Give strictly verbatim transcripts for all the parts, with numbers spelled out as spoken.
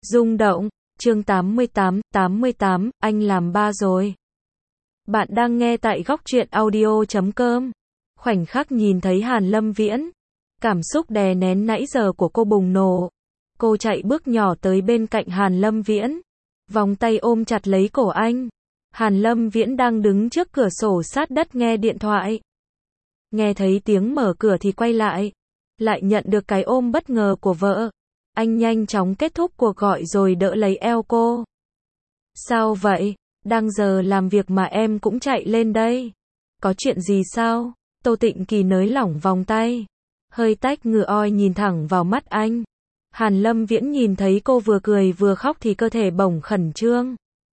Rung động, chương tám mươi tám, tám mươi tám, anh làm ba rồi. Bạn đang nghe tại góc truyện audio chấm com. Khoảnh khắc nhìn thấy Hàn Lâm Viễn, cảm xúc đè nén nãy giờ của cô bùng nổ. Cô chạy bước nhỏ tới bên cạnh Hàn Lâm Viễn, vòng tay ôm chặt lấy cổ anh. Hàn Lâm Viễn đang đứng trước cửa sổ sát đất nghe điện thoại. Nghe thấy tiếng mở cửa thì quay lại, lại nhận được cái ôm bất ngờ của vợ. Anh nhanh chóng kết thúc cuộc gọi rồi đỡ lấy eo cô. Sao vậy? Đang giờ làm việc mà em cũng chạy lên đây. Có chuyện gì sao? Tô Tịnh Kỳ nới lỏng vòng tay, hơi tách ngựa oi nhìn thẳng vào mắt anh. Hàn Lâm Viễn nhìn thấy cô vừa cười vừa khóc thì cơ thể bỗng khẩn trương.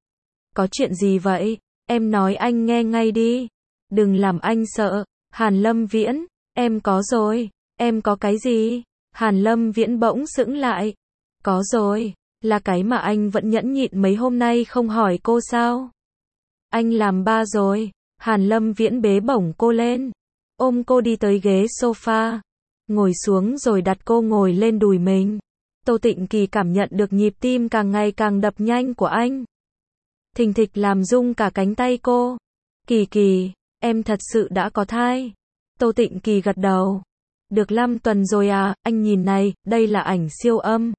Có chuyện gì vậy? Em nói anh nghe ngay đi. Đừng làm anh sợ. Hàn Lâm Viễn, em có rồi. Em có cái gì? Hàn Lâm Viễn bỗng sững lại. Có rồi, là cái mà anh vẫn nhẫn nhịn mấy hôm nay không hỏi cô sao? Anh làm ba rồi. Hàn Lâm Viễn bế bổng cô lên, ôm cô đi tới ghế sofa, ngồi xuống rồi đặt cô ngồi lên đùi mình. Tô Tịnh Kỳ cảm nhận được nhịp tim càng ngày càng đập nhanh của anh, thình thịch làm rung cả cánh tay cô. Kỳ Kỳ, em thật sự đã có thai. Tô Tịnh Kỳ gật đầu. Được năm tuần rồi à, anh nhìn này, đây là ảnh siêu âm.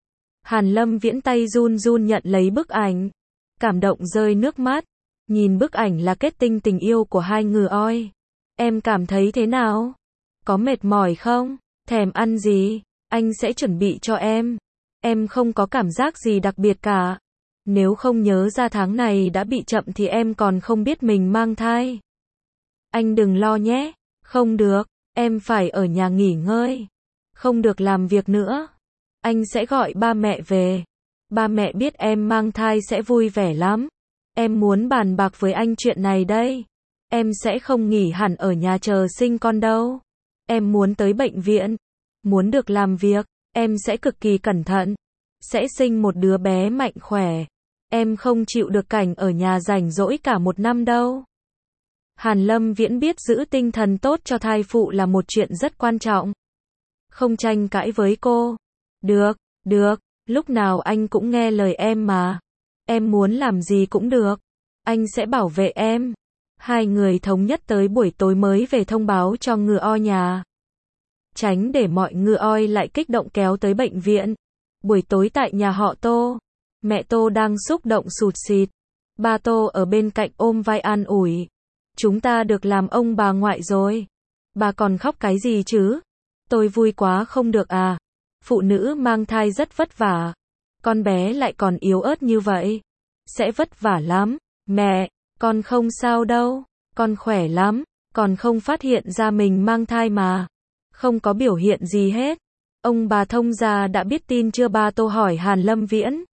Hàn Lâm Viễn tay run run nhận lấy bức ảnh, cảm động rơi nước mắt. Nhìn bức ảnh là kết tinh tình yêu của hai người oi. Em cảm thấy thế nào? Có mệt mỏi không? Thèm ăn gì? Anh sẽ chuẩn bị cho em. Em không có cảm giác gì đặc biệt cả. Nếu không nhớ ra tháng này đã bị chậm thì em còn không biết mình mang thai. Anh đừng lo nhé. Không được, em phải ở nhà nghỉ ngơi. Không được làm việc nữa. Anh sẽ gọi ba mẹ về. Ba mẹ biết em mang thai sẽ vui vẻ lắm. Em muốn bàn bạc với anh chuyện này đây. Em sẽ không nghỉ hẳn ở nhà chờ sinh con đâu. Em muốn tới bệnh viện. Muốn được làm việc. Em sẽ cực kỳ cẩn thận. Sẽ sinh một đứa bé mạnh khỏe. Em không chịu được cảnh ở nhà rảnh rỗi cả một năm đâu. Hàn Lâm Viễn biết giữ tinh thần tốt cho thai phụ là một chuyện rất quan trọng. Không tranh cãi với cô. Được, được, lúc nào anh cũng nghe lời em mà. Em muốn làm gì cũng được. Anh sẽ bảo vệ em. Hai người thống nhất tới buổi tối mới về thông báo cho ngựa oi nhà. Tránh để mọi ngựa oi lại kích động kéo tới bệnh viện. Buổi tối tại nhà họ Tô. Mẹ Tô đang xúc động sụt sịt. Ba Tô ở bên cạnh ôm vai an ủi. Chúng ta được làm ông bà ngoại rồi. Bà còn khóc cái gì chứ? Tôi vui quá không được à? Phụ nữ mang thai rất vất vả. Con bé lại còn yếu ớt như vậy. Sẽ vất vả lắm. Mẹ, con không sao đâu. Con khỏe lắm. Còn không phát hiện ra mình mang thai mà. Không có biểu hiện gì hết. Ông bà thông gia đã biết tin chưa? Ba Tô hỏi Hàn Lâm Viễn.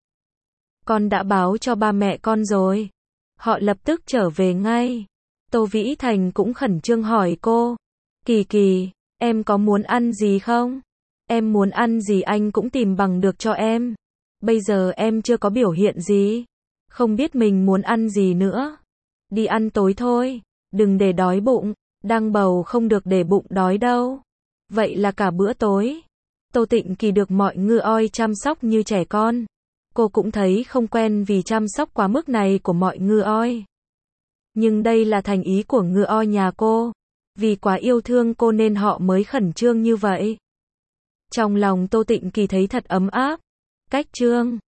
Con đã báo cho ba mẹ con rồi. Họ lập tức trở về ngay. Tô Vĩ Thành cũng khẩn trương hỏi cô. Kỳ Kỳ, em có muốn ăn gì không? Em muốn ăn gì anh cũng tìm bằng được cho em. Bây giờ em chưa có biểu hiện gì. Không biết mình muốn ăn gì nữa. Đi ăn tối thôi. Đừng để đói bụng. Đang bầu không được để bụng đói đâu. Vậy là cả bữa tối. Tô Tịnh Kỳ được mọi ngựa oi chăm sóc như trẻ con. Cô cũng thấy không quen vì chăm sóc quá mức này của mọi ngựa oi. Nhưng đây là thành ý của ngựa oi nhà cô. Vì quá yêu thương cô nên họ mới khẩn trương như vậy. Trong lòng Tô Tịnh Kỳ thấy thật ấm áp. Cách trương.